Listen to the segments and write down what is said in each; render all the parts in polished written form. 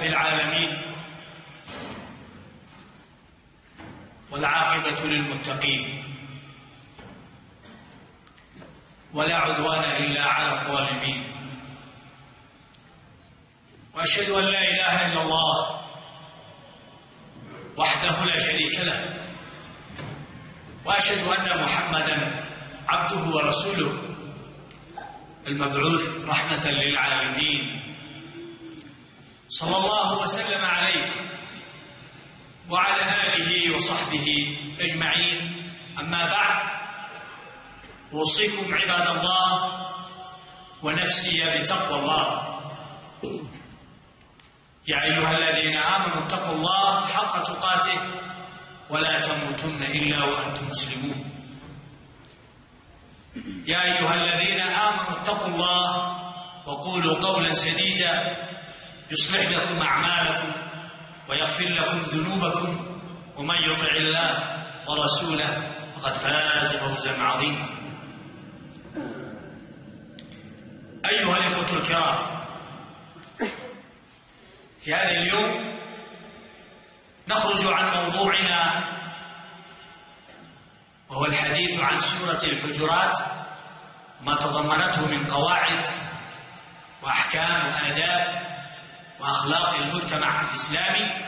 رب العالمين، والعاقبة للمتقين، ولا عدوان إلا على الظالمين، وأشهد أن لا إله إلا الله وحده لا شريك له، وأشهد أن محمدًا عبده ورسوله المبعوث رحمة للعالمين، صلى الله وسلم عليه وعلى آله وصحبه أجمعين. أما بعد، أوصيكم عباد الله ونفسي بتقوى الله. يا أيها الذين آمنوا اتقوا الله حق تقاته ولا تموتن إلا وأنتم مسلمون. يا أيها الذين آمنوا اتقوا الله وقولوا قولا سديدا يصلح لكم أعمالكم ويغفر لكم ذنوبكم، ومن يطع الله ورسوله فقد فاز فوزا عظيما. أيها الإخوة الكرام، في هذا اليوم نخرج عن موضوعنا، وهو الحديث عن سورة الحجرات، ما تضمنته من قواعد وأحكام وآداب وأخلاق المجتمع الإسلامي،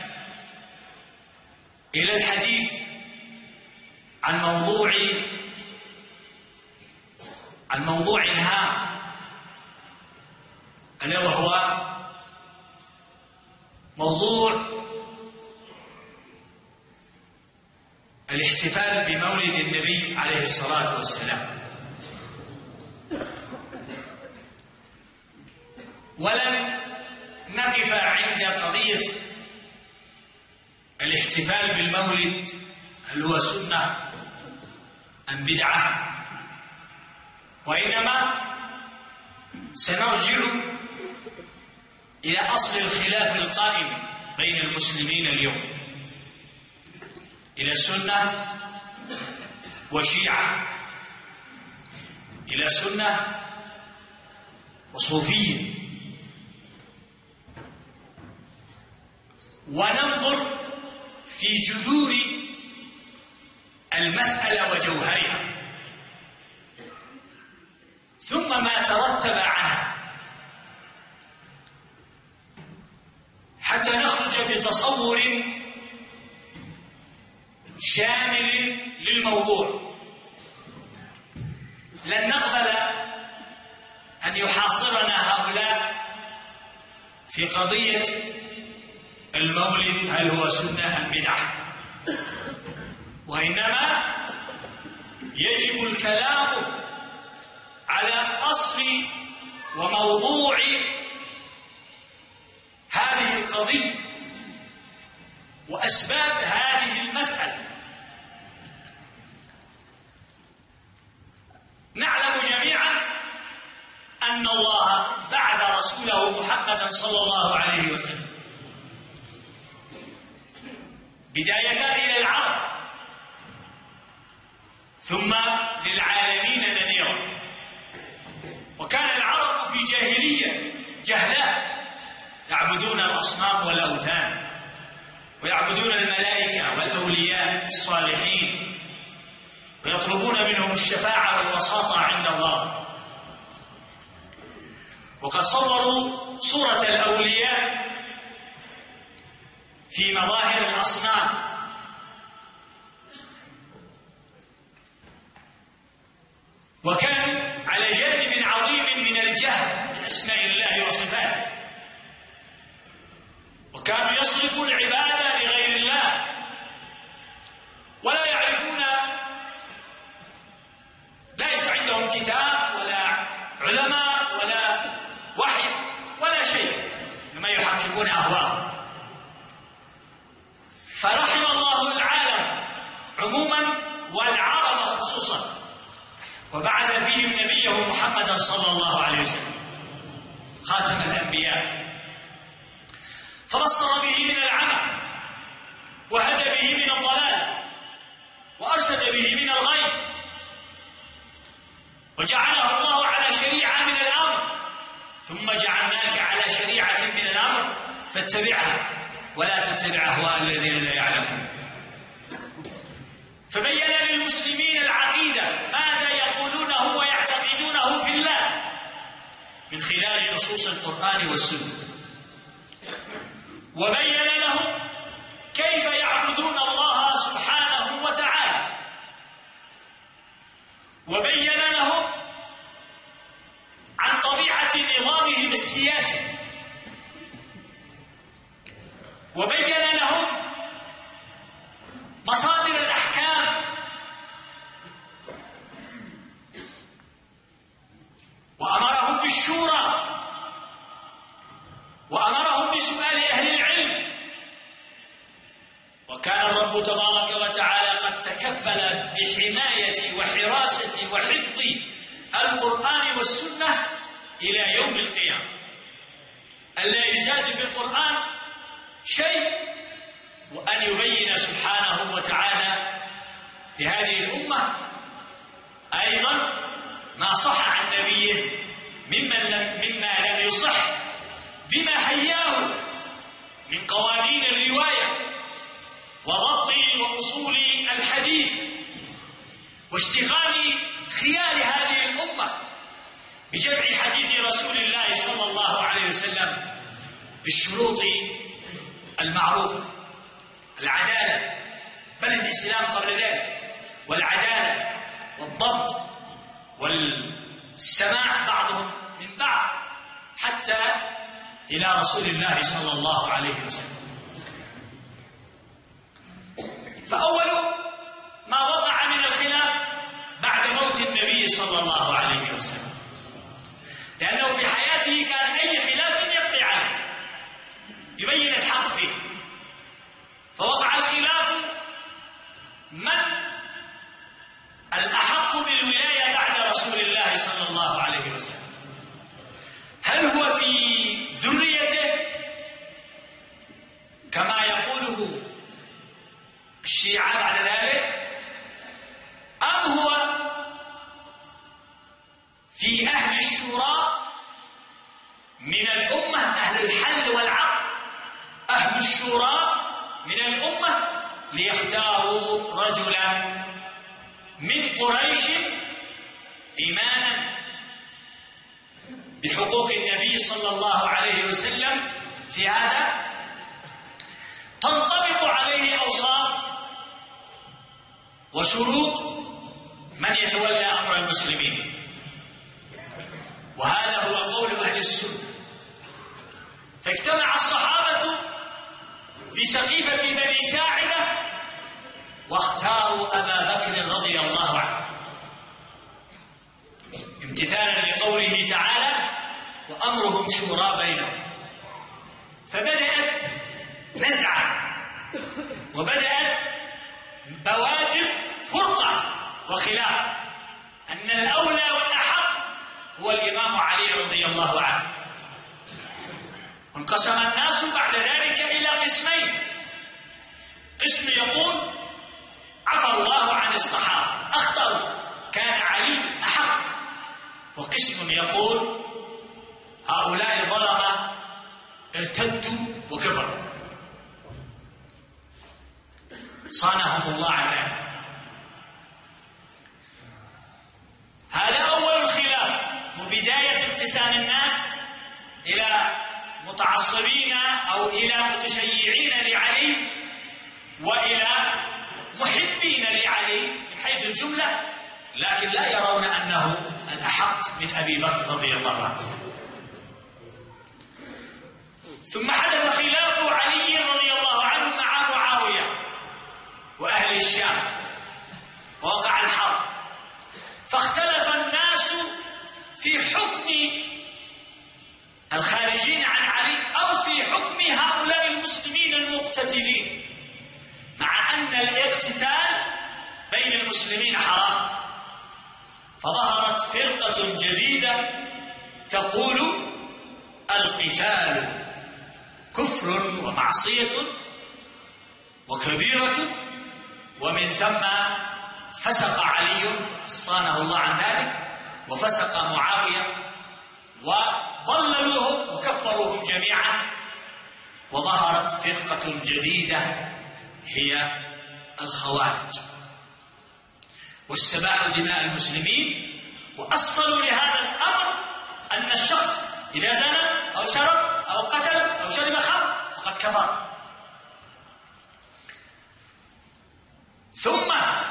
إلى الحديث عن موضوع هام، ألا وهو موضوع الاحتفال بمولد النبي عليه الصلاة والسلام. ولن نقف عند قضية الاحتفال بالمولد، هل هو سنة أم بدعة، وإنما سنرجع إلى أصل الخلاف القائم بين المسلمين اليوم، إلى سنة وشيعة، إلى سنة وصوفية، وننظر في جذور المسألة وجوهرها، ثم ما ترتب عنها، حتى نخرج بتصور شامل للموضوع. لن نقبل أن يحاصرنا هؤلاء في قضية المولد هل هو سنة أم بدعة، وإنما يجب الكلام على أصل وموضوع هذه القضية وأسباب هذه المسألة. نعلم جميعا أن الله بعث رسوله محمدا صلى الله عليه وسلم بداية إلى العرب، ثم للعالمين نذيرا. وكان العرب في جاهلية جهلاء، يعبدون الأصنام والأوثان، ويعبدون الملائكة والأولياء الصالحين، ويطلبون منهم الشفاعة والوساطة عند الله. وقد صوروا صورة الأولياء في مظاهر الأصنام، وكانوا على جانب عظيم من الجهل بأسماء الله وصفاته، وكانوا يصرفوا العبادة لغير الله، ولا يعرفون، ليس عندهم كتاب ولا علماء ولا وحي ولا شيء، لما يحكمون أهواءهم. فرحم الله العالم عموما والعرب خصوصا، وبعث فيهم نبيه محمدا صلى الله عليه وسلم خاتم الأنبياء، فبصر به من العمى، وهدى به من الضلال، وأرشد به من الغي، وجعله الله على شريعة من الأمر، ثم جعلناك على شريعة من الأمر فاتبعها ولا تتبع أهواء الذين لا يعلمون. فبين للمسلمين العقيدة ماذا يقولونه ويعتقدونه في الله من خلال نصوص القرآن والسنة، وبين لهم كيف يعبدون الله سبحانه وتعالى، وبين لهم عن طبيعة نظامهم السياسي، وبين لهم مصادر الأحكام، وأمرهم بالشورى، وأمرهم بسؤال أهل العلم. وكان الرب تبارك وتعالى قد تكفل بحماية وحراسة وحفظ القرآن والسنة إلى يوم القيامة، ألا يزاد في القرآن شيء، وأن يبين سبحانه وتعالى لهذه الأمة أيضا ما صح عن نبيه مما لم يصح، بما هياه من قوانين الرواية وضبط وأصول الحديث، واشتغال خيار هذه الأمة بجمع حديث رسول الله صلى الله عليه وسلم بالشروط المعروفة: العدالة، بل الإسلام قبل ذلك، والعدالة والضبط والسماع بعضهم من بعض حتى إلى رسول الله صلى الله عليه وسلم. فأول ما وقع من الخلاف بعد موت النبي صلى الله عليه وسلم، لأنه في حياته كان أي خلاف يقضي عليه، يبين الحق فيه. فوقع الخلاف من الأحق بالولاية بعد رسول الله صلى الله عليه وسلم، هل هو في ذريته كما يقوله الشيعة بعد ذلك، أم هو في أهل الشورى من الأمة، أهل الحل والعقد، أهل الشورى من الأمة، ليختاروا رجلا من قريش إيمانا بحقوق النبي صلى الله عليه وسلم في هذا تنطبق عليه أوصاف وشروط من يتولى أمر المسلمين. وهذا هو قول أهل السنة. فاجتمع الصحابة في سقيفة بني ساعدة واختاروا أبا بكر رضي الله عنه، امتثالا لقوله تعالى: وأمرهم شورى بينهم. فبدأت نزعة وبدأت بوادر فرقة وخلاف، أن الأولى والأحق هو الإمام علي رضي الله عنه. وانقسم الناس بعد ذلك إلى قسمين: قسم يقول عفى الله عن الصحابة، أخطأوا، كان علي أحق. وقسم يقول هؤلاء ظلمة ارتدوا وكفروا، صانهم الله عن ذلك. هذا أول الخلاف، وبداية انقسام الناس إلى متعصبين أو إلى متشيعين لعلي وإلى محبين لعلي من حيث الجملة، لكن لا يرون أنه الأحق من أبي بكر رضي الله عنه. ثم حدث خلاف علي رضي الله عنه مع معاوية وأهل الشام، ووقع الحرب، فاختلف الناس في حكم الخارجين عن علي أو في حكم هؤلاء المسلمين المقتتلين، مع أن الاقتتال بين المسلمين حرام. فظهرت فرقة جديدة تقول القتال كفر ومعصية وكبيرة، ومن ثم فسق علي صانه الله عن ذلك، وفسق معاوية، وضللوهم وكفروهم جميعا وظهرت فرقة جديدة هي الخوارج، واستباحوا دماء المسلمين، وأصلوا لهذا الأمر أن الشخص إذا زنى أو سرق أو قتل أو شرب خمر فقد كفر. ثم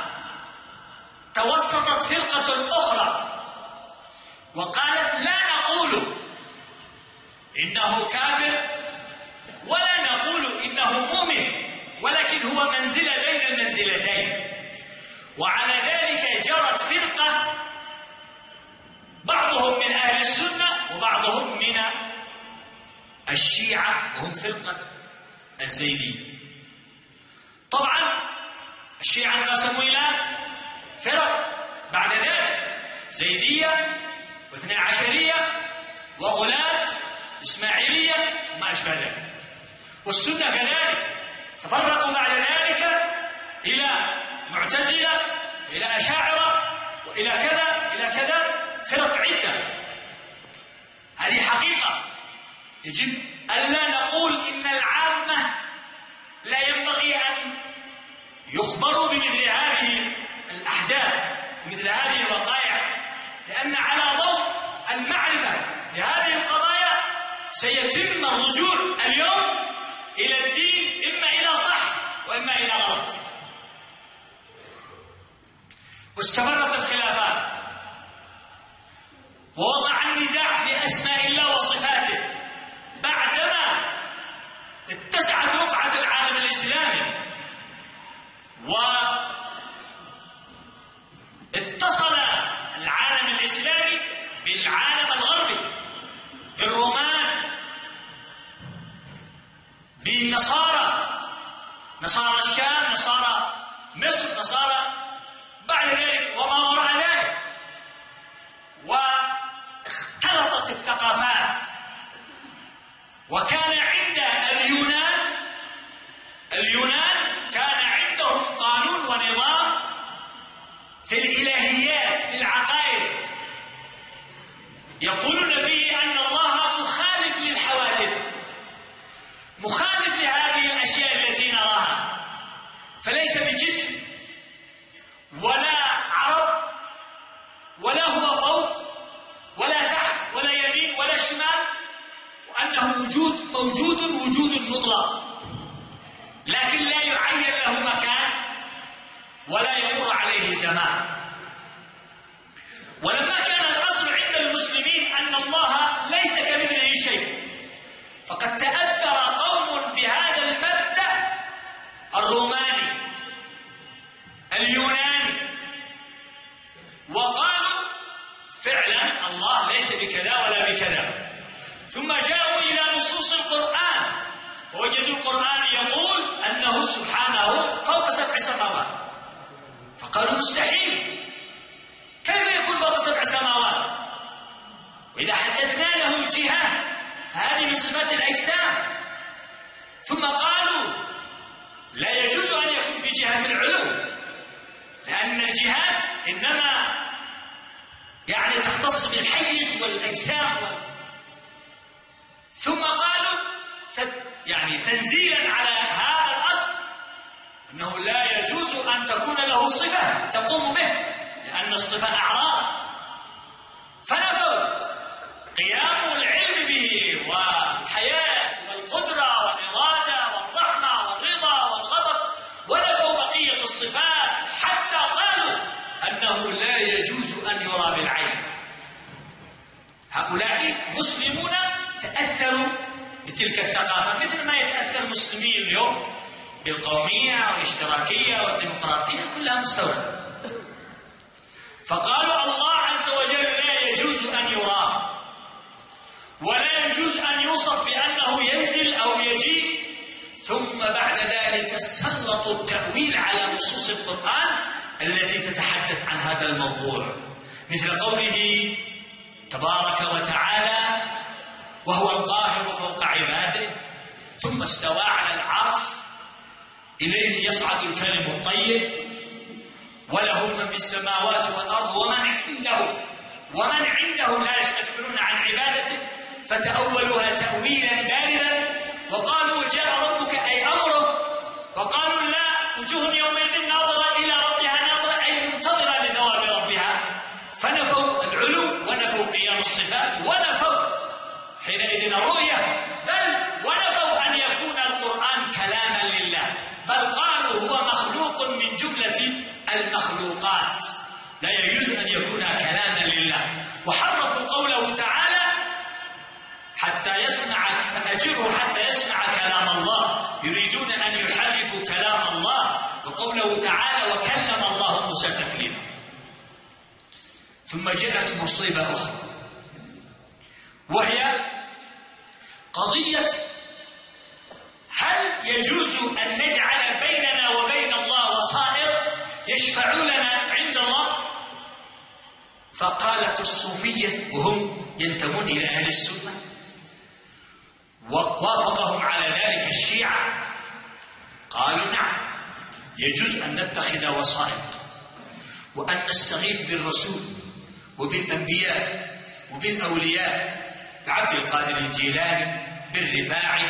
توسطت فرقة أخرى وقالت لا نقول إنه كافر ولا نقول إنه مؤمن، ولكن هو منزلة بين المنزلتين. وعلى ذلك جرت فرقة بعضهم من أهل السنة وبعضهم من الشيعة، وهم فرقة الزيدية. طبعا الشيعة انقسموا إلى فرق بعد ذلك، زيدية واثنى عشرية وغلاة إسماعيلية وما أشبه ذلك. والسنة كذلك تفرقوا بعد ذلك إلى معتزلة إلى أشاعرة وإلى كذا إلى كذا، فرق عدة. هذه حقيقة يجب ألا نقول إن العامة لا ينبغي أن يخبروا بمثل هذه الأحداث مثل هذه الوقائع، لأن على ضوء المعرفة لهذه القضايا سيتم الرجوع اليوم إلى الدين، إما إلى صح وإما إلى غلط. واستمرت الخلافات ووضع النزاع في أسماء الله وصفاته بعدما اتسعت رقعة العالم الإسلامي واتصل العالم الإسلامي بالعالم الغربي، بالرومان، بالنصارى، نصارى الشام، نصارى مصر، نصارى بعد ذلك وما وراء ذلك، واختلطت الثقافات. وكان عند اليونان كان عندهم قانون ونظام في الإلهيات، في العقائد، يقولون فيه أن الله مخالف للحوادث، مخالف لهذه الأشياء التي نراها، فليس بجسم ولا عرض ولا هو فوق ولا تحت ولا يمين ولا شمال، وأنه موجود مطلق، لكن لا يعين له مكان ولا يمر عليه زمان. ولما كان الأصل عند المسلمين أن الله ليس كمثله شيء، فقد تأثر قوم بهذا المبدأ الروماني اليوناني، وقالوا فعلا الله ليس بكذا ولا بكذا. ثم جاءوا إلى نصوص القرآن فوجدوا القرآن يقول أنه سبحانه فوق 7 سماوات، فقالوا مستحيل، كيف يكون فوق 7 سماوات؟ وإذا حددنا له الجهة هذه من صفات الأجسام. ثم قالوا لا يجوز أن يكون في جهة العلو، لأن الجهات إنما يعني تختص بالحيز والأجسام ثم قالوا يعني تنزيلا على هذا الأصل أنه لا يجوز أن تكون له صفة تقوم به، لأن الصفة أعراض، فنفوا قيام العلم به والحياة والقدرة والإرادة والرحمة والرضا والغضب، ونفوا بقية الصفات حتى قالوا أنه لا يجوز أن يرى بالعين. هؤلاء مسلمون تأثروا بتلك الثقافة مثل ما يتأثر المسلمين اليوم بالقومية والاشتراكية والديمقراطية، كلها مستوردة. فقالوا الله عز وجل لا يجوز أن يرى ولا يجوز أن يوصف بأنه ينزل أو يجيء. ثم بعد ذلك سلطوا التأويل على نصوص القرآن التي تتحدث عن هذا الموضوع، مثل قوله تبارك وتعالى وهو القاهر فوق عباده ثم استوى على العرش إليه يصعد الكلم الطيب وله من في السماوات والأرض ومن عنده لا يستكبرون عن عبادته فتأولوها تأويلا باردا وقالوا جاء ربك أي أمره، وقالوا لا، وجوه يومئذ ناظرة إلى ربها ناظرة أي منتظرة لثواب ربها، فنفوا العلو ونفوا قيام الصفات ونفوا حينئذ الرؤية، بل ونفوا أن يكون القرآن كلاما لله، بل قالوا هو مخلوق من جملة المخلوقات لا يجوز أن يكون كلاما لله، وحرفوا قوله تعالى حتى يسمع فأجره حتى يسمع كلام الله، يريدون أن يحرفوا كلام الله، وقوله تعالى وكلم الله موسى تكليما. ثم جاءت مصيبة أخرى، وهي قضية هل يجوز أن نجعل بيننا وبين الله وسائط يشفعوا لنا عند الله؟ فقالت الصوفية وهم ينتمون إلى أهل السنة، ووافقهم على ذلك الشيعة، قالوا نعم يجوز أن نتخذ وسائط وأن نستغيث بالرسول وبالأنبياء وبالأولياء، بعبد القادر الجيلاني، بالرفاعي،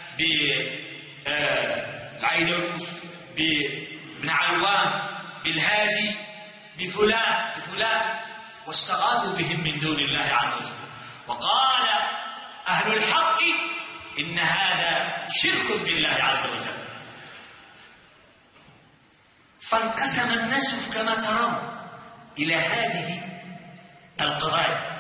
بالعيدروس، بابن علوان، بالهادي، بفلان، واستغاثوا بهم من دون الله عز وجل. وقال أهل الحق إن هذا شرك بالله عز وجل. فانقسم الناس كما ترون إلى هذه القضايا،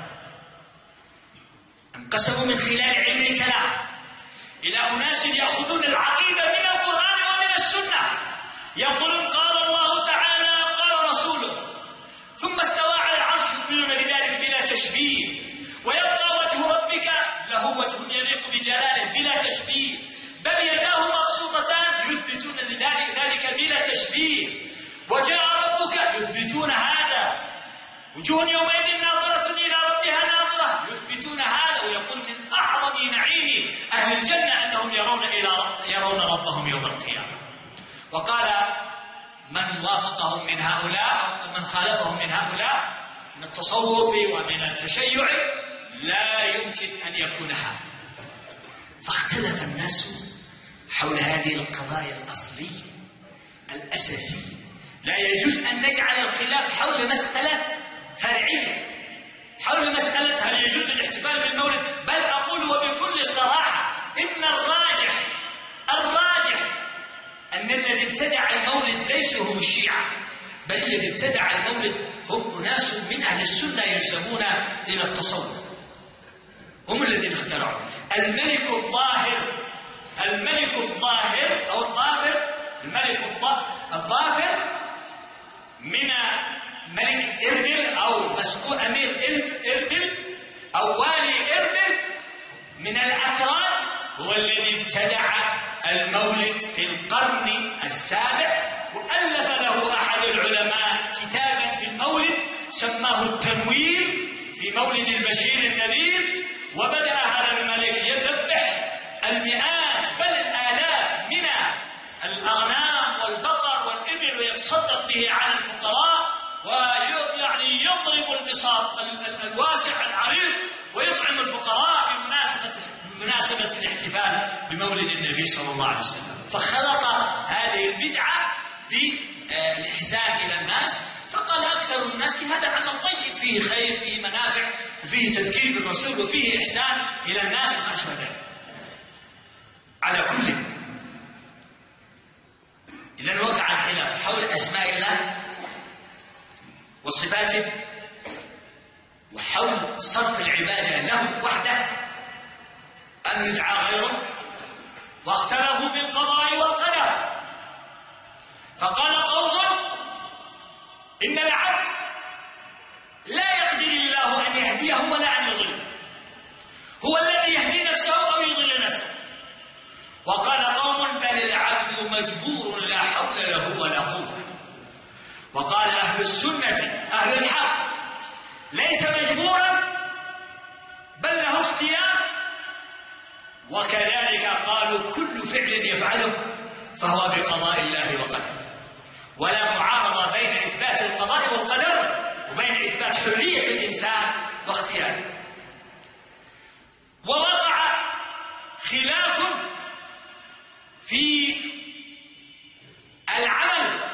انقسموا من خلال علم الكلام إلى أناس يأخذون العقيدة من القرآن ومن السنة، يقولون قال الله تعالى قال رسوله، ثم استوى على العرش، يؤمنون بذلك بلا تشبيه، ويبقى وجه ربك له وجه يليق بجلاله بلا تشبيه، بل يداه مبسوطتان يثبتون ذلك بلا تشبيه، وجاء ربك يثبتون هذا، وجوه يومئذ ناظرة إلى ربها ناظرة يثبتون هذا، ويقول من أعظم نعيم أهل الجنة أنهم يرون ربهم يوم القيامة. وقال من وافقهم من هؤلاء أو من خالفهم من هؤلاء من التصوف ومن التشيع لا يمكن أن يكون هذا. فاختلف الناس حول هذه القضايا الأصلية الأساسية، لا يجوز أن نجعل الخلاف حول مسألة فرعية، حول مسألة هل يجوز الاحتفال بالمولد، بل أقول وبكل صراحة إن الراجح أن الذي ابتدع المولد ليسوا هم الشيعة، بل الذي ابتدع المولد هم أناس من أهل السنة ينسبون إلى التصوف، هم الذين اخترعوا. الملك الظاهر أو الظافر، الملك الظافر من ملك إربل أو مسؤول أمير إربل أو والي إربل من الأكراد، هو الذي ابتدع المولد في القرن السابع، وألف له أحد العلماء كتابا في المولد سماه التنوير في مولد البشير النذير، وبدأ هذا الملك يذبح المئات بل الآلاف من الأغنام والبقر والإبل ويتصدق به على الفقراء، ويعني يضرب البساط الواسع العريض ويطعم الفقراء بمناسبة الاحتفال بمولد النبي صلى الله عليه وسلم. فخلط هذه البدعة بالإحسان إلى الناس، فقال أكثر الناس هذا عمل طيب فيه خير فيه منافع وفيه تذكير بالرسول وفيه إحسان إلى الناس وما أشبه ذلك. على كل إذا وقع الخلاف حول أسماء الله وصفاته وحول صرف العبادة له وحده أن يدعى غيره، واختلفوا في القضاء والقدر، فقال قوم إن العبد لا يقدر الله أن يهديه ولا أن يضله، هو الذي يهدي نفسه أو يضل نفسه. وقال قوم بل العبد مجبور لا حول له ولا قوة. وقال أهل السنة أهل الحق ليس مجبورا بل له اختيار، وكذلك قالوا كل فعل يفعله فهو بقضاء الله وقدره، ولا معارضة بين إثبات القضاء والقدر وبين إثبات حرية الإنسان واختياره. ووقع خلاف في العمل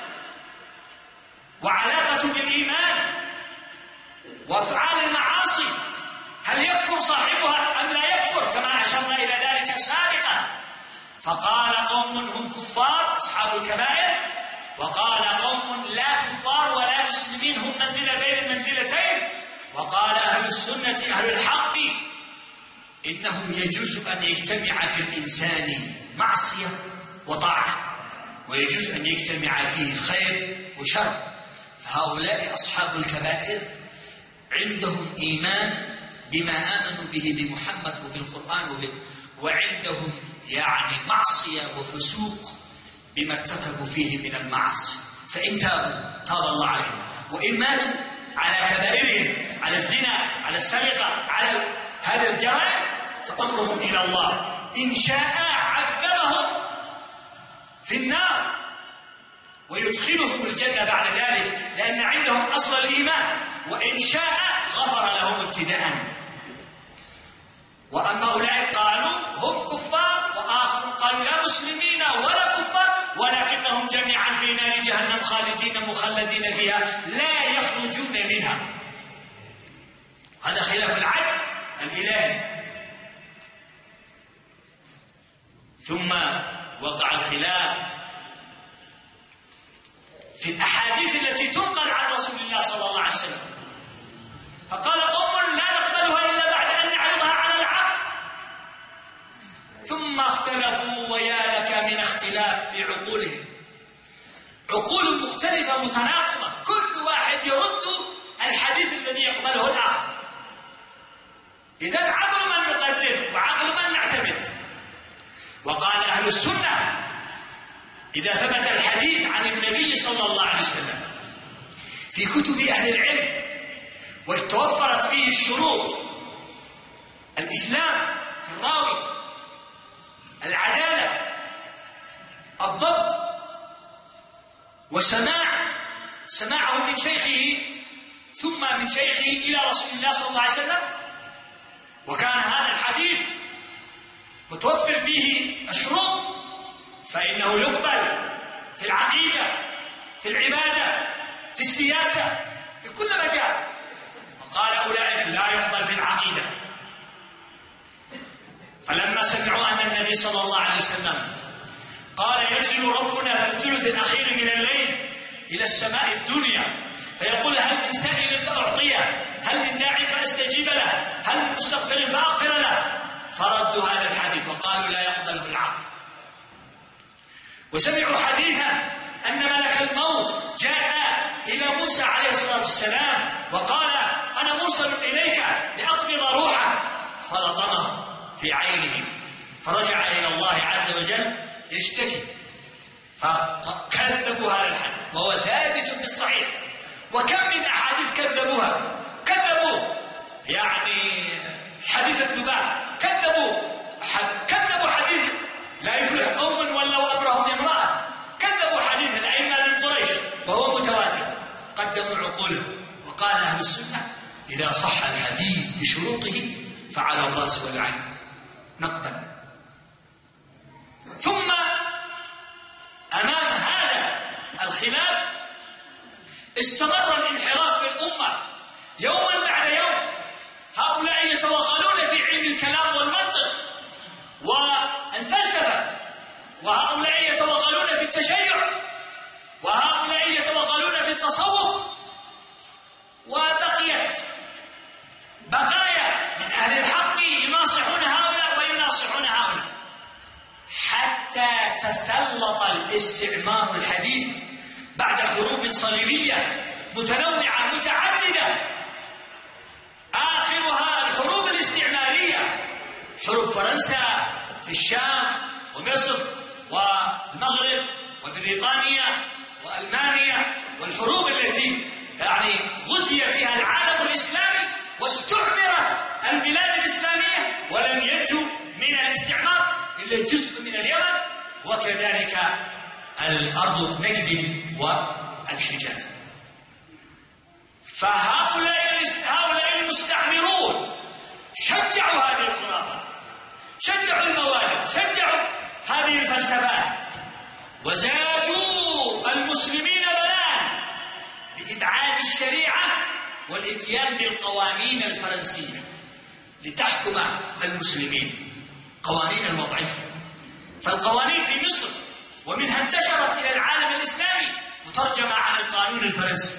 وعلاقة بالإيمان وأفعال المعاصي، هل يكفر صاحبها أم لا يكفر؟ كما أشرنا إلى ذلك سابقا. فقال قوم هم كفار أصحاب الكبائر، وقال قوم لا كفار ولا مسلمين هم منزلة بين المنزلتين. وقال أهل السنة أهل الحق إنه يجوز أن يجتمع في الإنسان معصية وطاعة، ويجوز أن يجتمع فيه خير وشر. فهؤلاء أصحاب الكبائر عندهم إيمان بما آمنوا به بمحمد وبالقرآن وعندهم يعني معصية وفسوق بما ارتكبوا فيه من المعاصي، فإن تابوا تاب الله عليهم، وإن ماتوا على كبائرهم، على الزنا، على السرقة، على هذا الجرائم، فأمرهم إلى الله. إن شاء عذبهم في النار ويدخلهم الجنة بعد ذلك، لأن عندهم أصل الإيمان، وإن شاء غفر لهم ابتداء. وأما أولئك قالوا هم كفار، وآخر قالوا لا مسلمين ولا كفار ولكنهم جميعا في نار جهنم خالدين مخلدين فيها لا يخرجون منها. هذا خلاف العدل الإلهي. ثم وقع الخلاف في الأحاديث التي تنقل عن رسول الله صلى الله عليه وسلم، فقال قوم لا نقبلها إلا بعد أن نعرضها على العقل. ثم اختلفوا، ويا لك من اختلاف في عقولهم، عقول مختلفة متناقضة، كل واحد يرد الحديث الذي يقبله الآخر. إذن عقل من نقدم وعقل من نعتمد. وقال أهل السنة إذا ثبت الحديث عن النبي صلى الله عليه وسلم في كتب أهل العلم وتوفرت فيه الشروط: الإسلام في الراوي، العدالة، الضبط، وسماعه من شيخه ثم من شيخه إلى رسول الله صلى الله عليه وسلم، وكان هذا الحديث متوفر فيه الشروط، فإنه يقبل في العقيدة، في العبادة، في السياسة، في كل مجال. وقال أولئك لا يقبل في العقيدة. فلما سمعوا أن النبي صلى الله عليه وسلم قال ينزل ربنا في الثلث الأخير من الليل إلى السماء الدنيا فيقول هل من سائل فأعطيه، هل من داعي فأستجيب له، هل من مستغفر فأغفر له، فردوا هذا الحديث وقالوا لا يقبله العقل. وسمعوا حديثا أن ملك الموت جاء إلى موسى عليه الصلاة والسلام وقال أنا مرسل إليك لأقبض روحه، فلطمه في عينه فرجع إلى الله عز وجل يشتكي، فكذبوا هذا الحديث وهو ثابت في الصحيح. وكم من أحاديث كذبوا يعني حديث الذباب، كذبوا حديث لا يفلح قوم ولوا أمرهم امرأة، كذبوا حديث الأئمة من قريش وهو متواتر، قدموا عقولهم. وقال أهل السنة إذا صح الحديث بشروطه فعلى الرأس والعين نقبل. ثم أمام هذا الخلاف استمر الانحراف في الأمة يوما بعد يوم. هؤلاء يتوغلون في علم الكلام والمنطق والفلسفة، وهؤلاء يتوغلون في التشيع، وهؤلاء يتوغلون في التصوف، وبقيت بقايا من أهل الحق يناصحون هؤلاء ويناصحون هؤلاء، حتى تسلط الاستعمار الحديث بعد حروب صليبية متنوعة متعددة، آخرها الحروب الاستعمارية، حروب فرنسا في الشام ومصر والمغرب وبريطانيا وألمانيا، والحروب التي يعني غزي فيها العالم الإسلامي واستعمرت البلاد الإسلامية، ولم ينجو من الاستعمار إلا جزء من اليمن وكذلك الأرض نجد والحجاز. فهؤلاء المستعمرون شجعوا هذه الخرافات، شجعوا الموالد، شجعوا هذه الفلسفات، وزادوا المسلمين بلاء بإبعاد الشريعة والإتيان بالقوانين الفرنسية لتحكم المسلمين، قوانين الوضعية. فالقوانين في مصر ومنها انتشرت إلى العالم الإسلامي مترجمة عن القانون الفرنسي.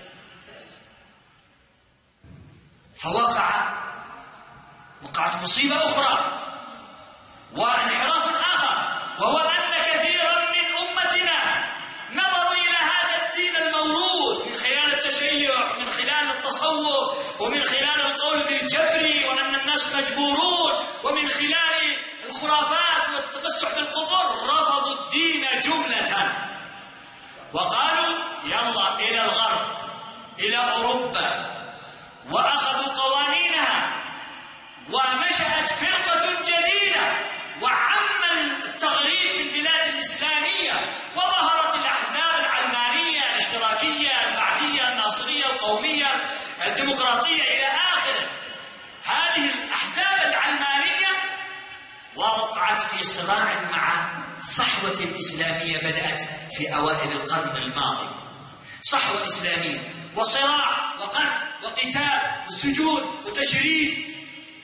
وقعت مصيبة أخرى وانحراف آخر، وهو أن كثيرا من أمتنا نظروا إلى هذا الدين الموروث من خلال التشيع، من خلال التصوف، ومن خلال القول بالجبر وأن الناس مجبورون، ومن خلال الخرافات والتمسح بالقبور، رفضوا الدين جملة وقالوا يلا إلى الغرب، إلى أوروبا، وأخذوا قوانينها، ونشأت فرقة جديدة وعم التغريب في البلاد الإسلامية، وظهرت الأحزاب العلمانية الاشتراكية البعثية الناصرية القومية الديمقراطية إلى آخره. هذه الأحزاب العلمانية وقعت في صراع مع صحوة إسلامية بدأت في أوائل القرن الماضي، صحوة إسلامية وصراع وقتل وقتال وسجون وتشريد.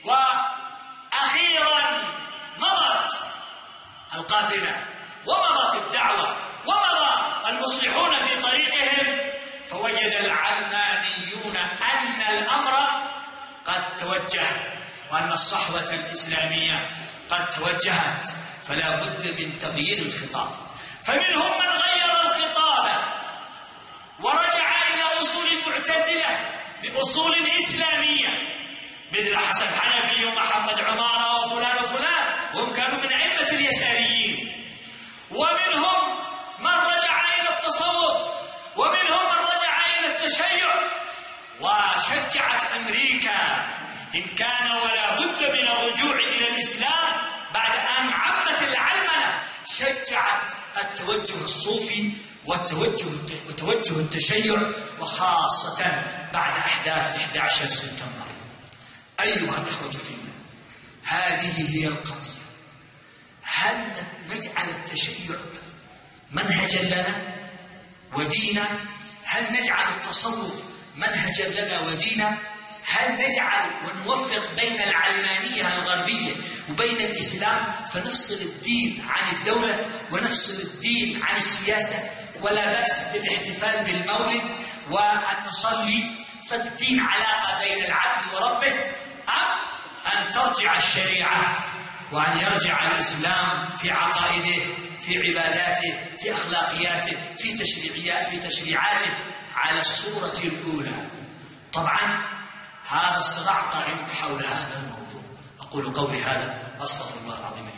وأخيرا مضت القافلة ومضت الدعوة ومضى المصلحون في طريقهم، فوجد العلمانيون أن الأمر قد توجه وأن الصحوة الإسلامية قد توجهت، فلا بد من تغيير الخطاب. فمنهم من غير الخطاب ورجع إلى أصول المعتزلة بأصول إسلامية، مثل حسن حنفي ومحمد عمارة وفلان وفلان، وهم كانوا من أئمة اليساريين. ومنهم من رجع إلى التصوف، ومنهم من رجع إلى التشيع. وشجعت أمريكا إن كان ولا بد من الرجوع إلى الإسلام بعد أن عمت العلمنة، شجعت التوجه الصوفي وتوجه التشيع، وخاصة بعد أحداث 11 سبتمبر. أيها الإخوة في الله، هذه هي القضية. هل نجعل التشيع منهجا لنا ودينا؟ هل نجعل التصوف منهجا لنا ودينا؟ هل نجعل ونوفق بين العلمانية الغربية وبين الإسلام، فنفصل الدين عن الدولة ونفصل الدين عن السياسة؟ ولا بأس بالاحتفال بالمولد وأن نصلي، فالدين علاقة بين العبد وربه، أم أن ترجع الشريعة وأن يرجع الإسلام في عقائده، في عباداته، في أخلاقياته، في تشريعاته على الصورة الأولى؟ طبعا هذا الصراع قائم حول هذا الموضوع. أقول قولي هذا وأستغفر الله العظيم.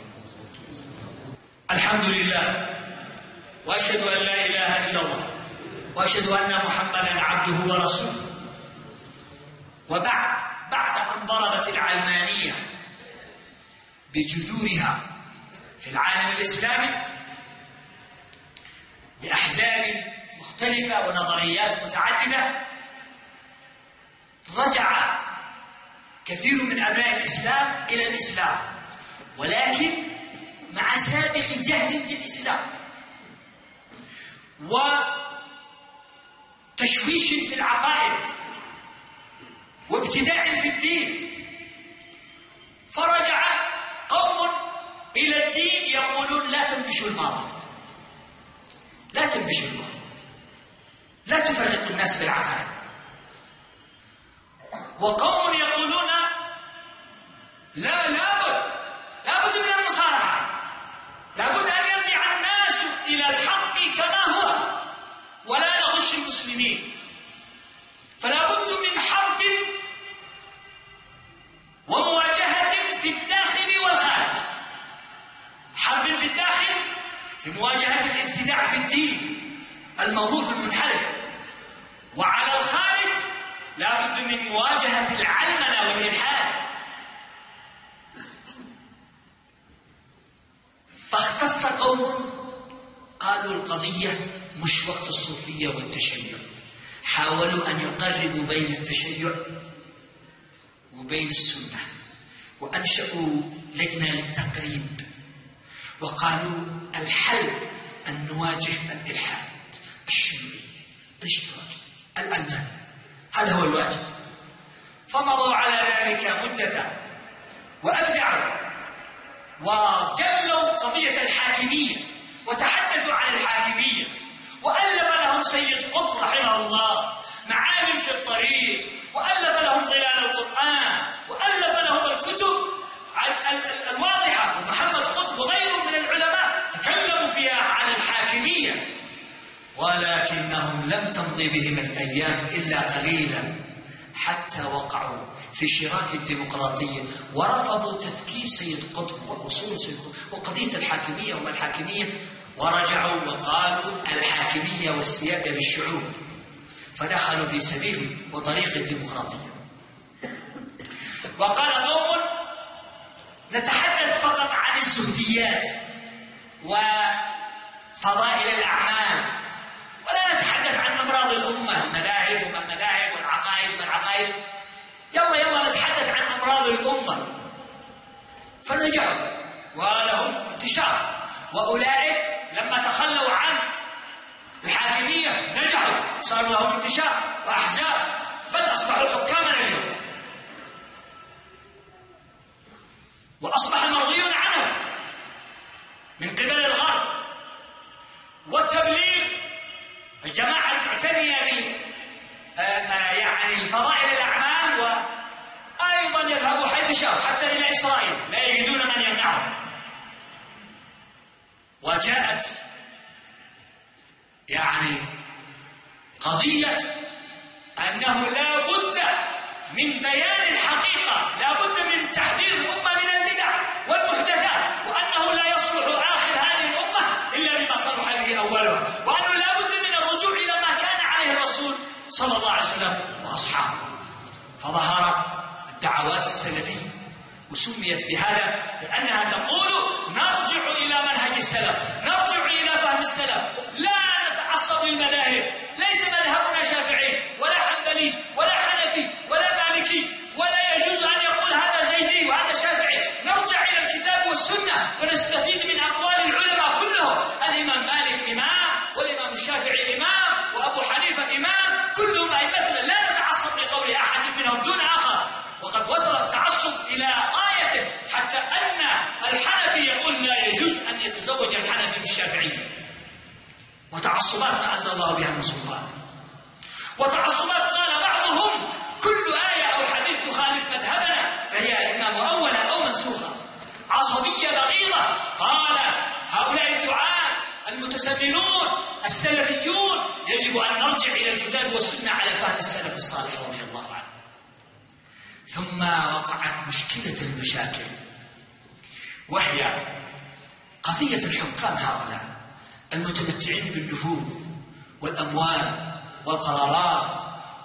الحمد لله، وأشهد أن لا إله إلا الله، وأشهد أن محمدا عبده ورسوله. بعد أن ضربت العلمانية بجذورها في العالم الإسلامي بأحزاب مختلفة ونظريات متعددة، رجع كثير من أبناء الإسلام إلى الإسلام، ولكن مع سابق جهل بالإسلام وتشويش في العقائد وابتداع في الدين. فرجع قوم إلى الدين يقولون لا تنبشوا الماضي، لا تنبشوا الماضي، لا تفرقوا الناس بالعقائد. وقوم يقولون لابد من المصالحة، لابد أن يرجع الناس إلى الحق كما هو ولا نغش المسلمين، فلا بد من حرب ومواجهة في الداخل والخارج. حرب في الداخل في مواجهة الابتداع في الدين الموروث المنحرف، وعلى الخارج لا بد من مواجهة العلمنة والإلحاد. فاختص قوم قالوا القضية مش وقت الصوفية والتشيع، حاولوا أن يقربوا بين التشيع وبين السنة، وأنشأوا لجنة للتقريب، وقالوا الحل أن نواجه الإلحاد الشيوعي الاشتراكي العلماني، هذا هو الواجب. فمضوا على ذلك مدة وأبدعوا وجلوا قضية الحاكمية وتحدثوا عن الحاكمية، وألف لهم سيد قطب رحمه الله معالم في الطريق، وألف لهم ظلال القرآن، وألف لهم الكتب الواضحة، ومحمد قطب وغيره من العلماء تكلموا فيها عن الحاكمية، ولكنهم لم تمضي بهم الأيام إلا قليلا حتى وقعوا في شراك الديمقراطية ورفضوا تفكير سيد قطب وأصول سيد قطب وقضية الحاكمية وما الحاكمية، ورجعوا وقالوا الحاكمية والسيادة للشعوب، فدخلوا في سبيل وطريق الديمقراطية. وقال قوم نتحدث فقط عن الزهديات وفضائل الأعمال، ولا نتحدث عن أمراض الأمة، المذاهب وما المذاهب والعقائد وما العقائد، يلا نتحدث عن أمراض الأمة. فنجحوا ولهم انتشار، وأولئك لما تخلوا عن الحاكمية نجحوا، صار لهم انتشار وأحزاب، بل أصبحوا حكاما اليوم، وأصبح مرضي عنهم من قبل الغرب والتبليغ. الجماعة المعتنية ب يعني فضائل الأعمال وأيضا يذهبوا حيث شاءوا حتى إلى إسرائيل لا يجدون من يمنعهم. وجاءت يعني قضية أنه لا بد من بيان الحقيقة، لا بد من تحذير الأمة من البدع والمحدثات، وأنه لا يصلح آخر هذه الأمة إلا بما صلح به أولها، وأنه لا بد من الرجوع إلى ما كان عليه الرسول صلى الله عليه وسلم وأصحابه. فظهرت الدعوات السلفية وسميت بهذا لأنها تقول نرجع إلى منهج السلف، نرجع إلى فهم السلف، لا نتعصب للمذاهب، ليس مذهبنا شافعي ولا حنبلي ولا حنفي ولا مالكي، ولا يجوز أن يقول هذا زيدي وهذا شافعي، نرجع إلى الكتاب والسنة ونستفيد من أقوال العلماء كلهم. الإمام مالك إمام، والإمام الشافعي إمام، وأبو حنيفة إمام، كلهم أئمتنا، لا نتعصب لقول أحد منهم دون آخر. وقد وصل التعصب إلى غايته حتى أن الحنفي يقول لا يجوز أن يتزوج الحنفي بالشافعية، وتعصبات ما أنزل الله بها من سلطان، وتعصبات قال بعضهم كل آية أو حديث تخالف مذهبنا فهي إما مؤولة أو منسوخة. عصبية بغيضة. قال هؤلاء الدعاة المتسننون السلفيون يجب أن نرجع إلى الكتاب والسنة على فهم السلف الصالح رضي الله عنه. ثم وقعت مشكلة المشاكل، وهي قضية الحكام هؤلاء المتمتعين بالنفوذ والأموال والقرارات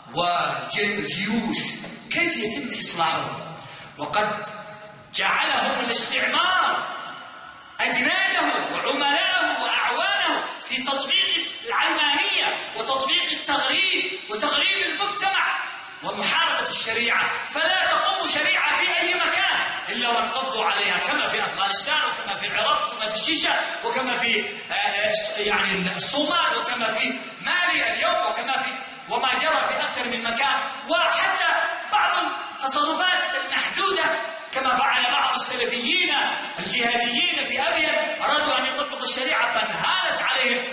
والجيوش، كيف يتم إصلاحهم؟ وقد جعلهم الاستعمار أجناده وعملاءه وأعوانه في تطبيق العلمانية وتطبيق التغريب وتغريب المجتمع ومحاربة الشريعة، فلا تقوم شريعة في أي مكان إلا وانقضوا عليها، كما في أفغانستان وكما في العراق وكما في الشيشة وكما في يعني الصومال وكما في مالي اليوم وما جرى في أكثر من مكان، وحتى بعض التصرفات المحدودة كما فعل بعض السلفيين الجهاديين في أبين أرادوا أن يطبقوا الشريعة فانهالت عليهم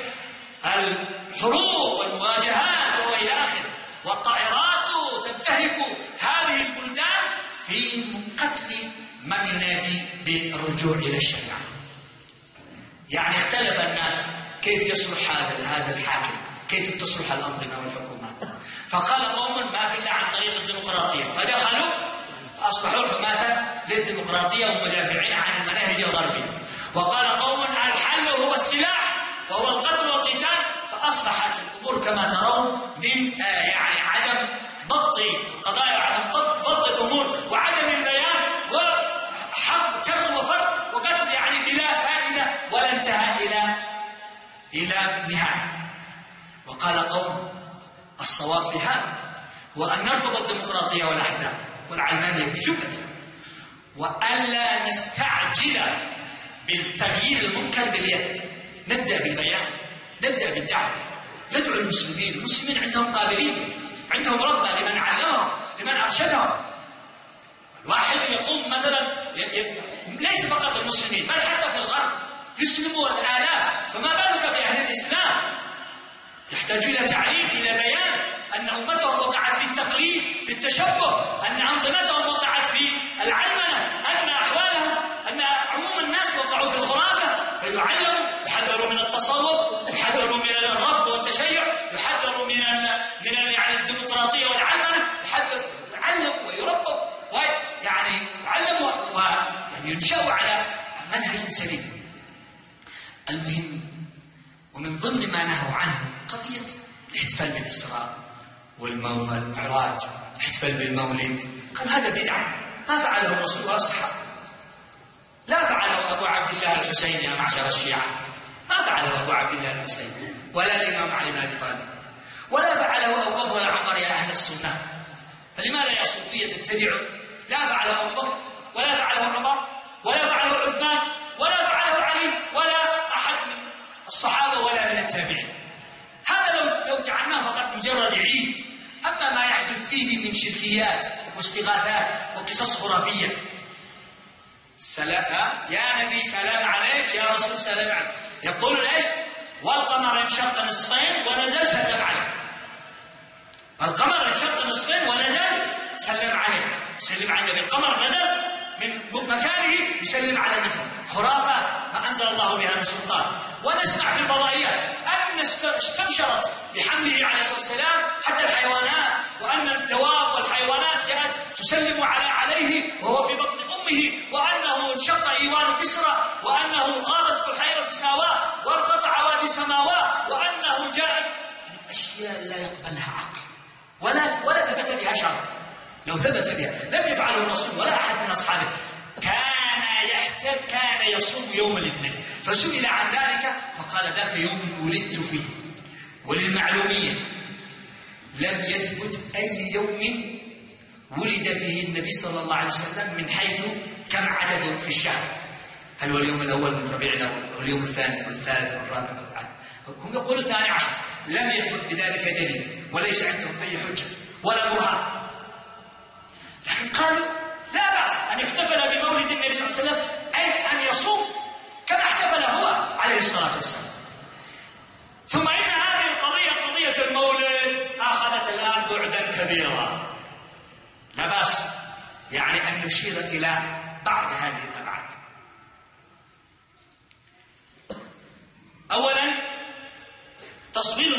الحروب والمواجهات وإلى آخره، والطائرات تنتهك هذه البلدان في قتل من ينادي بالرجوع إلى الشريعة. يعني اختلف الناس كيف يصلح هذا الحاكم، كيف تصلح الأنظمة والحكومات. فقال قوم ما في إلا عن طريق الديمقراطية، فدخلوا فأصبحوا حماة للديمقراطية ومدافعين عن المناهج الغربية. وقال قوم الحل هو السلاح وهو القتل والقتال، فأصبحت الأمور كما ترون من يعني عدم ضبط القضايا وعدم ضبط الأمور وعدم البيان وحرب كر وفر وقتل يعني بلا فائدة ولا انتهى إلى نهاية. وقال قوم الصواب في هذا هو أن نرفض الديمقراطية والأحزاب والعلمانية بجملة، وألا نستعجل بالتغيير المنكر باليد، نبدأ بالبيان، نبدأ بالدعوة، ندعو المسلمين. المسلمين عندهم قابلية، عندهم رغبة لمن علمهم، لمن أرشدهم. الواحد يقوم مثلا ليس فقط المسلمين بل حتى في الغرب يسلموا الآلاف، فما بالك بأهل الإسلام؟ يحتاج إلى تعليم، إلى بيان أن أمتهم وقعت في التقليد، في التشبه، أن أنظمتهم وقعت في العلمنة، أن أحوالهم، أن عموم الناس وقعوا في الخرافة، فيعلموا، يحذروا من التصوف، يحذروا من الرفض والتشيع، يحذروا من يعني الديمقراطية والعلمنة، يعلم ويربوا ويعني يعلم وينشأوا على منهج سليم. المهم، ومن ضمن ما نهوا عنه قضية الاحتفال بالإسراء والمعراج، الاحتفال بالمولد. قال هذا بدعة، ما فعله الرسول والصحابة، لا فعله أبو عبد الله الحسين يا معشر الشيعة، ما فعله أبو عبد الله الحسين ولا الإمام علي بن أبي طالب، ولا فعله أبو بكر ولا عمر يا أهل السنة. فلماذا يا صوفية تبتدعوا؟ لا فعله أبو بكر ولا فعله عمر ولا فعله عثمان ولا فعله علي ولا أحد من الصحابة ولا من التابعين. هذا لو جعلناه فقط مجرد عيد. أما ما يحدث فيه من شركيات واستغاثات وقصص خرافية، سلام يا نبي سلام عليك، يا رسول سلام عليك، يقولون ايش؟ والقمر انشق نصفين ونزل سلم عليك، القمر انشق نصفين ونزل سلم عليك، سلم على النبي. القمر نزل من مكانه يسلم على النبي. خرافة ما أنزل الله بها من سلطان. ونسمع في الفضائيات أن استبشرت بحمله عليه الصلاة والسلام حتى الحيوانات، وأن الدواب والحيوانات جاءت تسلم عليه وهو في بطن أمه، وأنه انشق إيوان كسرى، وأنه غابت بحيرة ساواء وانقطع وادي سماوات، وأنه جاء أشياء لا يقبلها عقل ولا ثبت بها شرع. لو ثبت بها لم يفعله الرسول ولا أحد من أصحابه. كان يصوم يوم الاثنين، فسئل عن ذلك فقال ذاك يوم ولدت فيه. وللمعلومية لم يثبت أي يوم ولد فيه النبي صلى الله عليه وسلم من حيث كم عدده في الشهر، هل هو اليوم الأول من ربيع الأول أو اليوم الثاني والثالث والرابع والعاشر؟ هم يقولوا 12، لم يثبت بذلك دليل وليس عندهم أي حجة ولا برهان. لكن قالوا لا بأس أن يحتفل بمولد النبي صلى الله عليه وسلم، أي أن يصوم كما احتفل هو عليه الصلاة والسلام. ثم إن هذه القضية، قضية المولد، أخذت الآن بعدا كبيرا. لا بأس يعني أن نشير إلى بعض هذه الأبعاد. أولا، تصوير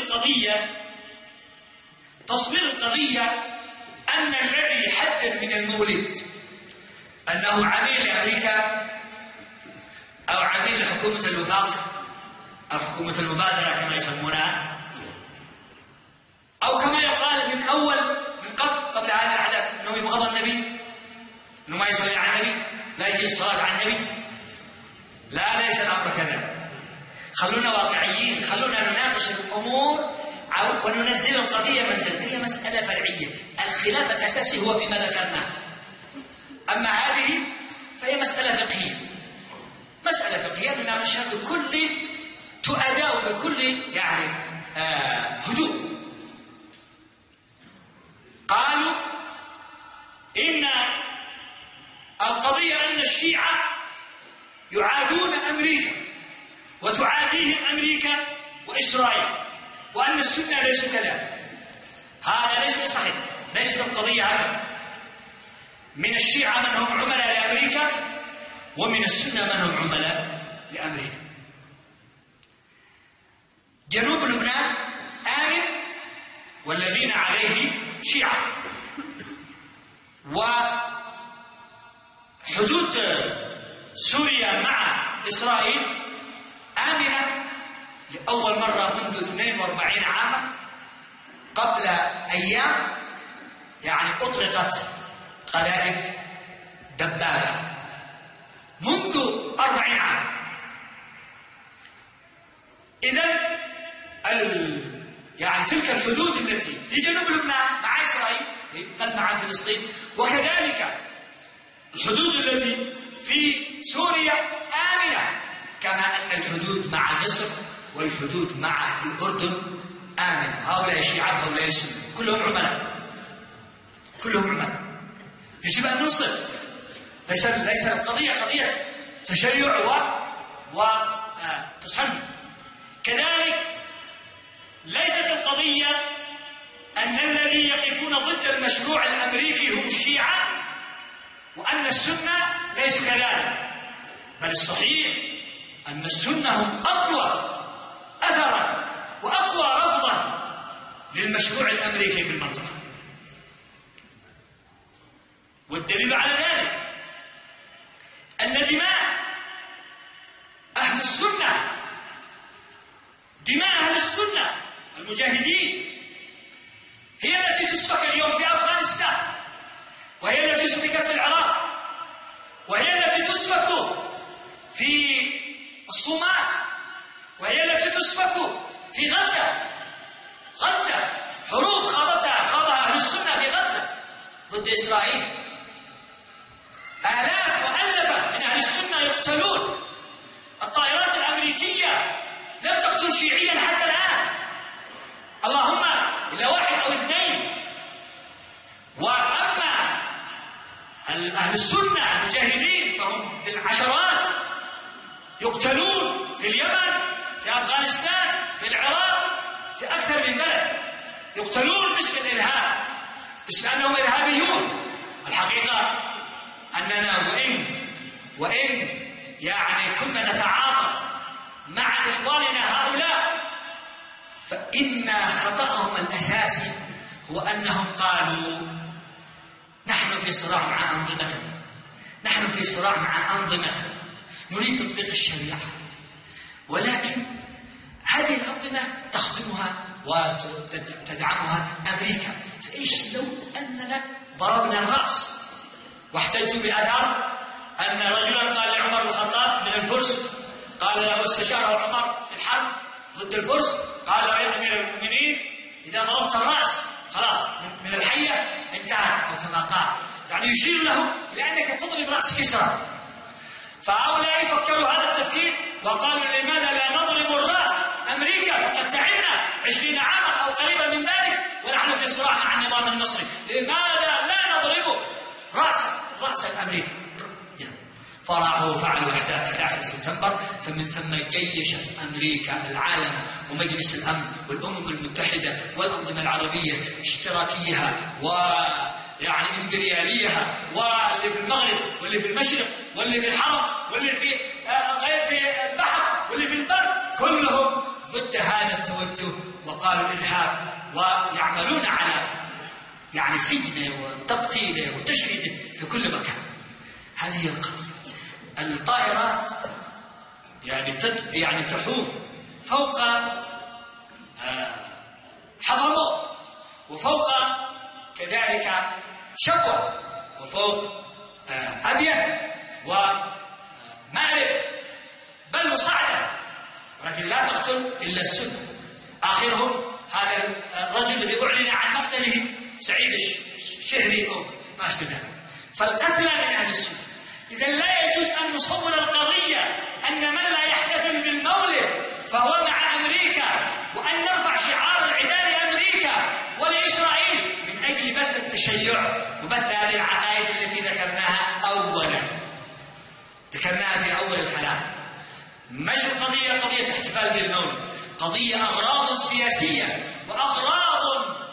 القضية أن الذي يحذر من المولد أنه عميل لأمريكا أو عميل لحكومة الوفاق أو حكومة المبادرة كما يسمونها، أو كما يقال من قبل هذا العدد أنه يبغض النبي، أنه ما يصلي على النبي، لا يجي الصلاة على النبي. لا، ليس الأمر كذا. خلونا واقعيين، خلونا نناقش الأمور وننزل القضية منزل. هي مسألة فرعية، الخلاف الأساسي هو فيما ذكرناه. أما هذه فهي مسألة فقهية نناقشها بكل تؤداء وبكل يعني هدوء. قالوا إن القضية أن الشيعة يعادون أمريكا وتعاديهم أمريكا وإسرائيل، وأن السنة ليس كذلك. هذا ليس صحيح، ليست القضية هكذا. من الشيعة من هم عملاء لأمريكا، ومن السنة من هم عملاء لأمريكا. جنوب لبنان آمن والذين عليه شيعة، وحدود سوريا مع إسرائيل آمنة لأول مرة منذ 42 عاما. قبل أيام يعني أطلقت قذائف دبابة منذ 40 عام. إذن يعني تلك الحدود التي في جنوب لبنان مع إسرائيل بل مع فلسطين، وكذلك الحدود التي في سوريا آمنة آمنة، كما أن الحدود مع مصر والحدود مع الأردن آمنة. هؤلاء الشيعة هؤلاء السنة كلهم عملاء، كلهم عملاء. يجب أن ننصف. ليس القضية قضية تشيع وتصنف. كذلك ليست القضية أن الذي يقفون ضد المشروع الأمريكي هم الشيعة وأن السنة ليس كذلك، بل الصحيح أن السنة هم أقوى أثرا وأقوى رفضا للمشروع الأمريكي في المنطقة. والدليل على ذلك أن دماء أهل السنة، دماء أهل السنة المجاهدين هي التي تسفك اليوم في أفغانستان، وهي التي سفكت في العراق، وهي التي تسفك في الصومال، وهي التي تسفك في غزة. حروب خاضها أهل السنة في غزة ضد إسرائيل. آلاف مؤلفة من أهل السنة يقتلون. الطائرات الأمريكية لم تقتل شيعيا حتى الآن، اللهم إلا واحد أو اثنين. وأما أهل السنة المجاهدين فهم بالعشرات يقتلون في اليمن، في أفغانستان، في العراق، في أكثر من بلد، يقتلون باسم الإرهاب، باسم أنهم إرهابيون. الحقيقة أننا وإن يعني كنا نتعاطف مع إخواننا هؤلاء، فإن خطأهم الأساسي هو أنهم قالوا نحن في صراع مع أنظمتنا، نحن في صراع مع أنظمتنا، نريد تطبيق الشريعة، ولكن هذه الأنظمة تخدمها وتدعمها أمريكا. فإيش لو أننا ضربنا الرأس؟ واحتجوا بأثر أن رجلا قال لعمر بن الخطاب من الفرس، قال له استشاره عمر في الحرب ضد الفرس، قال له يا أمير المؤمنين إذا ضربت الرأس خلاص من الحية انتهت، أو كما قال، يعني يشير له لأنك تضرب رأس كسرى. فهؤلاء فكروا هذا التفكير وقالوا لماذا لا نضرب الرأس أمريكا، فقد تعبنا 20 عاما أو قريبا من ذلك ونحن في صراع مع النظام المصري، لماذا لا نضرب رأس الأمريكي؟ فراحوا وفعلوا أحداث 11 سبتمبر، فمن ثم جيشت أمريكا العالم ومجلس الأمن والأمم المتحدة والأنظمة العربية اشتراكيها ويعني إمبرياليها، واللي في المغرب واللي في المشرق واللي في الحرم واللي في غير في البحر واللي في البر، كلهم ضد هذا التوجه وقالوا إرهاب، ويعملون على يعني سجنه وتقتيله وتشريده في كل مكان. هذه القضية. الطائرات يعني تحوم فوق حضرموت، وفوق كذلك شبوة، وفوق أبين ومأرب، بل وصعدة، ولكن لا تقتل إلا السنة. آخرهم هذا الرجل الذي أعلن عن مقتله سعيد الشهري أو ما أشبه ذلك. فالقتلى من أهل السنة. إذا لا يجوز أن نصور القضية أن من لا يحتفل بالمولد فهو مع أمريكا، وأن نرفع شعار العداء لأمريكا ولإسرائيل من أجل بث التشيع وبث هذه العقائد التي ذكرناها في أول الكلام. مش القضية قضية احتفال بالمولد، قضية أغراض سياسية، وأغراض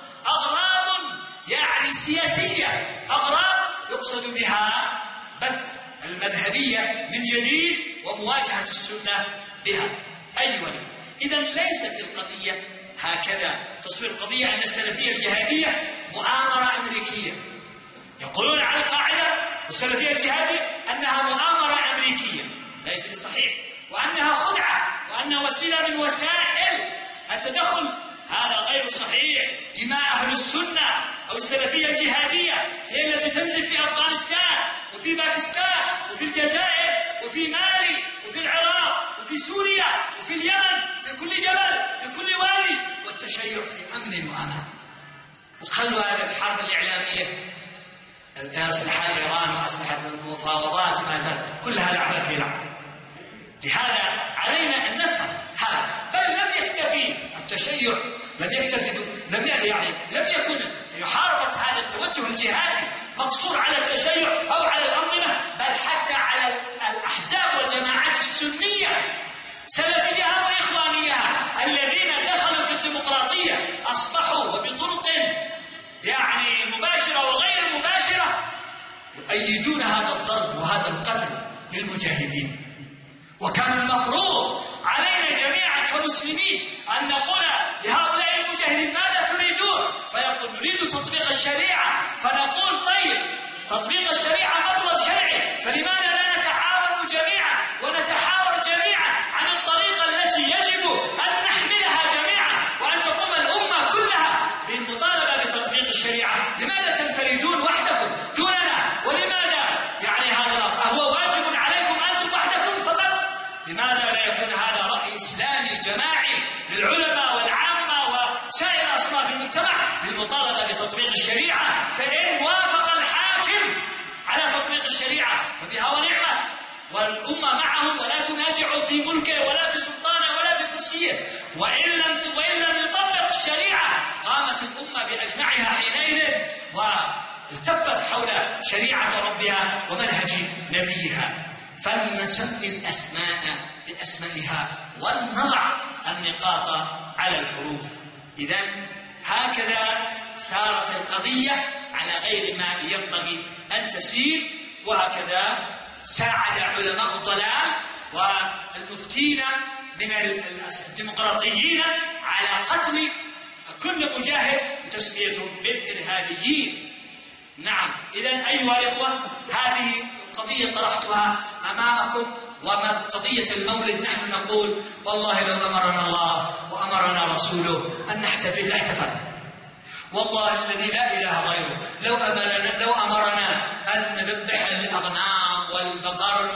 يعني سياسية، أغراض يقصد بها بث المذهبية من جديد ومواجهة السنة بها. أيوة. إذن ليست القضية هكذا تصوير القضية أن السلفية الجهادية مؤامرة أمريكية. يقولون على القاعدة والسلفية الجهادية أنها مؤامرة أمريكية، ليس بصحيح، وأنها خدعة، وأنها وسيلة من وسائل التدخل، هذا غير صحيح. دماء أهل السنة أو السلفية الجهادية هي التي تنزل في أفغانستان وفي باكستان وفي الجزائر وفي مالي وفي العراق وفي سوريا وفي اليمن، في كل جبل، في كل وادي، والتشيع في أمن وأمان. وخلوا هذه الحرب الإعلامية، أسلحة إيران وأسلحة المفاوضات كلها لعبة في لعبة. لهذا علينا أن نفهم هذا. بل لم يكتفي التشيع، لم يكن محاربة هذا التوجه الجهادي مقصور على التشيع أو على الأنظمة، بل حتى على الأحزاب والجماعات السنية سلفيها وإخوانيها الذين دخلوا في الديمقراطية أصبحوا وبطرق مباشرة وغير مباشرة يؤيدون هذا الضرب وهذا القتل للمجاهدين. وكان المفروض علينا جميعا كمسلمين أن نقول لهؤلاء المجاهدين ماذا تريدون؟ فيقول نريد تطبيق الشريعة، فنقول طيب تطبيق الشريعة مطلب شرعي، فلماذا لا نتعاون جميعا ونتحاور جميعا عن الطريقة التي يجب أن نحملها جميعا وأن تقوم الأمة كلها بالمطالبة بتطبيق الشريعة؟ لماذا تنفردون وحدكم دوننا؟ ولماذا هذا الأمر أهو واجب عليكم أنتم وحدكم فقط؟ لماذا لا يكون هذا رأي إسلامي جماعي للعلماء والعامة وسائر أصناف المجتمع للمطالبة بتطبيق الشريعة؟ فإن وافق الحاكم على تطبيق الشريعة فبها ونعمت، والأمة معهم ولا تنازعوا في ملكه ولا في سلطانه ولا في كرسيه. وإن لم يطبق الشريعة قامت الأمة بأجمعها حينئذ والتفت حول شريعة ربها ومنهج نبيها. فلنسمي الأسماء بأسمائها ولنضع النقاط على الحروف. إذن هكذا سارت القضية على غير ما ينبغي أن تسير، وهكذا ساعد علماء الضلال والمفتين من الديمقراطيين على قتل كل مجاهد وتسميتهم بالإرهابيين. نعم، إذن أيها الإخوة هذه القضية طرحتها أمامكم. وما قضية المولد نحن نقول والله لو أمرنا الله وأمرنا رسوله أن نحتفل لاحتفل، والله الذي لا إله غيره. لو أمرنا أن نذبح الأغنام والبقر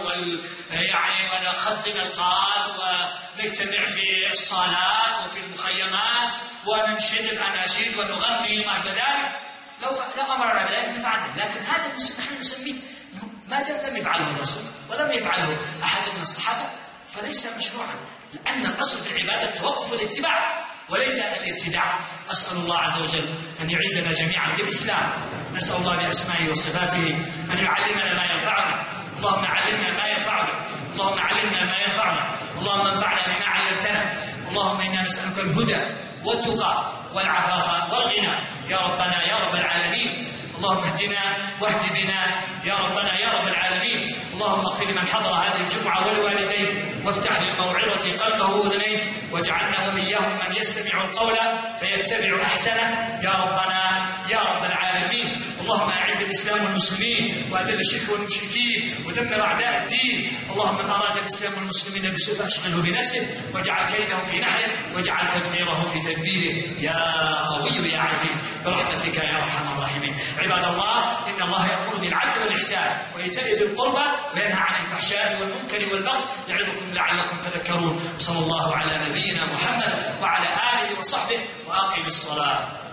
ونخزن القاد ونجتمع في الصالات وفي المخيمات وننشد الأناشيد ونغني ما أشبه ذلك، لو أمرنا بذلك لفعلنا. لكن هذا نحن نسميه ما دام لم يفعله الرسول ولم يفعله أحد من الصحابة فليس مشروعا، لأن الأصل في العبادة التوقف والاتباع وليس الابتداع. أسأل الله عز وجل أن يعزنا جميعا بالإسلام. نسأل الله بأسمائه وصفاته أن يعلمنا ما ينفعنا. اللهم علمنا ما ينفعنا، اللهم علمنا ما ينفعنا، اللهم انفعنا بما علمتنا. اللهم إنا نسألك الهدى والتقى والعفاف والغنى يا ربنا يا رب العالمين. اللهم اهدنا واهد بنا يا ربنا يا رب العالمين. اللهم اغفر لمن حضر هذه الجمعة والوالدين، وافتح للموعظة قلبه وأذنيه، واجعلنا وإياهم من يستمع القول فيتبع أحسنه يا ربنا يا رب العالمين. اللهم أعز الإسلام والمسلمين وأذل الشرك والمشركين ودمر أعداء الدين. اللهم من أراد الإسلام والمسلمين بسوء فأشغله بنفسه واجعل كيده في نحره واجعل تدميره في تدبيره يا قوي يا عزيز برحمتك يا أرحم الراحمين. عباد الله، إن الله يأمر بالعدل والإحسان وإيتاء ذي القربى وينهى عن الفحشاء والمنكر والبغي يعظكم لعلكم تذكرون. صلى الله على نبينا محمد وعلى آله وصحبه وأقم الصلاة.